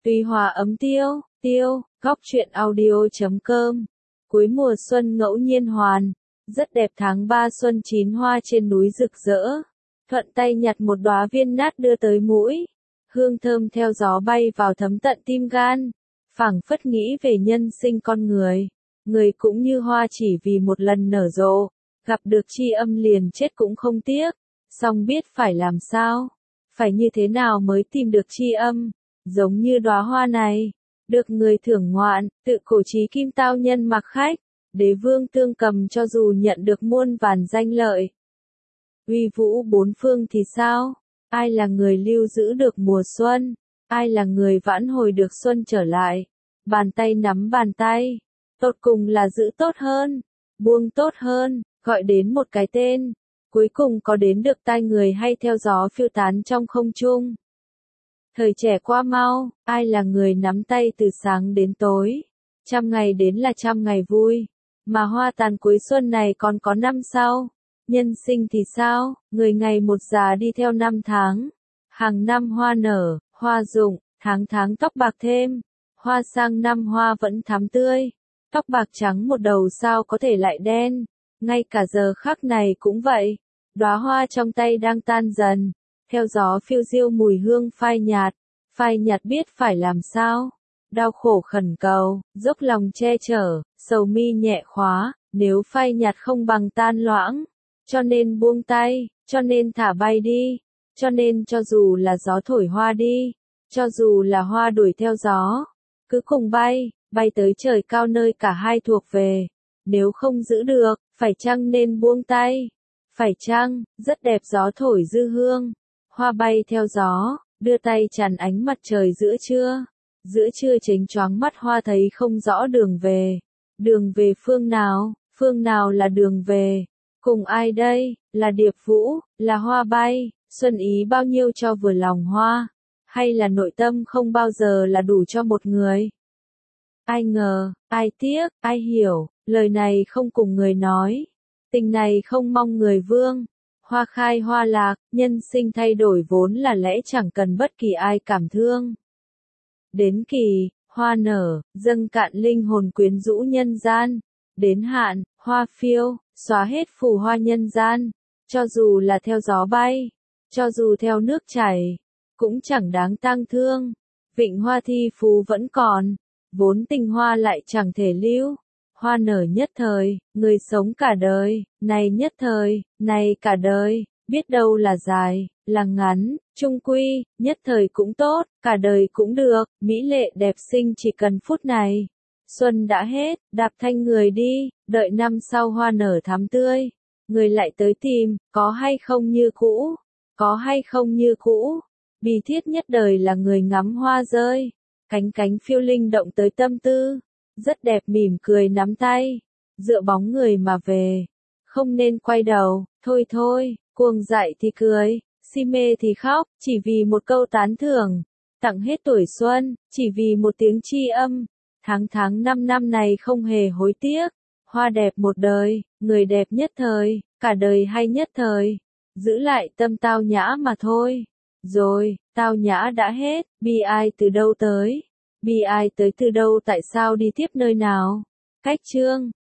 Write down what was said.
Tùy hòa ấm tiêu, tiêu, góc truyện audio.com. Cuối mùa xuân ngẫu nhiên hoàn, rất đẹp tháng 3 xuân chín hoa trên núi rực rỡ. Thuận tay nhặt một đóa viên nát đưa tới mũi, hương thơm theo gió bay vào thấm tận tim gan, phảng phất nghĩ về nhân sinh con người. Người cũng như hoa chỉ vì một lần nở rộ, gặp được tri âm liền chết cũng không tiếc, song biết phải làm sao, phải như thế nào mới tìm được tri âm. Giống như đóa hoa này, được người thưởng ngoạn, tự cổ chí kim tao nhân mặc khách, đế vương tương cầm cho dù nhận được muôn vàn danh lợi. Uy vũ bốn phương thì sao? Ai là người lưu giữ được mùa xuân? Ai là người vãn hồi được xuân trở lại? Bàn tay nắm bàn tay, tột cùng là giữ tốt hơn, buông tốt hơn, gọi đến một cái tên, cuối cùng có đến được tai người hay theo gió phiêu tán trong không trung. Thời trẻ qua mau, ai là người nắm tay từ sáng đến tối, trăm ngày đến là trăm ngày vui, mà hoa tàn cuối xuân này còn có năm sau. Nhân sinh thì sao, người ngày một già đi theo năm tháng, hàng năm hoa nở, hoa rụng, tháng tháng tóc bạc thêm, hoa sang năm hoa vẫn thắm tươi, tóc bạc trắng một đầu sao có thể lại đen, ngay cả giờ khắc này cũng vậy, đóa hoa trong tay đang tan dần, theo gió phiêu diêu mùi hương phai nhạt biết phải làm sao, đau khổ khẩn cầu, dốc lòng che chở, sầu mi nhẹ khóa, nếu phai nhạt không bằng tan loãng, cho nên buông tay, cho nên thả bay đi, cho nên cho dù là gió thổi hoa đi, cho dù là hoa đuổi theo gió, cứ cùng bay, bay tới trời cao nơi cả hai thuộc về, nếu không giữ được, phải chăng nên buông tay, phải chăng, rất đẹp gió thổi dư hương, hoa bay theo gió, đưa tay chặn ánh mặt trời giữa trưa chếnh choáng mắt hoa thấy không rõ đường về phương nào là đường về, cùng ai đây, là điệp vũ, là hoa bay, xuân ý bao nhiêu cho vừa lòng hoa, hay là nội tâm không bao giờ là đủ cho một người. Ai ngờ, ai tiếc, ai hiểu, lời này không cùng người nói, tình này không mong người vương. Hoa khai hoa lạc, nhân sinh thay đổi vốn là lẽ chẳng cần bất kỳ ai cảm thương. Đến kỳ, hoa nở, dâng cạn linh hồn quyến rũ nhân gian. Đến hạn, hoa phiêu, xóa hết phù hoa nhân gian. Cho dù là theo gió bay, cho dù theo nước chảy, cũng chẳng đáng tang thương. Vịnh hoa thi phú vẫn còn, vốn tình hoa lại chẳng thể lưu. Hoa nở nhất thời, người sống cả đời, này nhất thời, này cả đời, biết đâu là dài, là ngắn, chung quy, nhất thời cũng tốt, cả đời cũng được, mỹ lệ đẹp xinh chỉ cần phút này. Xuân đã hết, đạp thanh người đi, đợi năm sau hoa nở thắm tươi, người lại tới tìm, có hay không như cũ, có hay không như cũ, bi thiết nhất đời là người ngắm hoa rơi, cánh cánh phiêu linh động tới tâm tư. Rất đẹp mỉm cười nắm tay, dựa bóng người mà về, không nên quay đầu, thôi, cuồng dại thì cười, si mê thì khóc, chỉ vì một câu tán thưởng, tặng hết tuổi xuân, chỉ vì một tiếng tri âm, tháng 5 năm này không hề hối tiếc, hoa đẹp một đời, người đẹp nhất thời, cả đời hay nhất thời, giữ lại tâm tao nhã mà thôi, rồi, tao nhã đã hết, bi ai từ đâu tới. Bi ai tới từ đâu tại sao đi tiếp nơi nào? Cách chương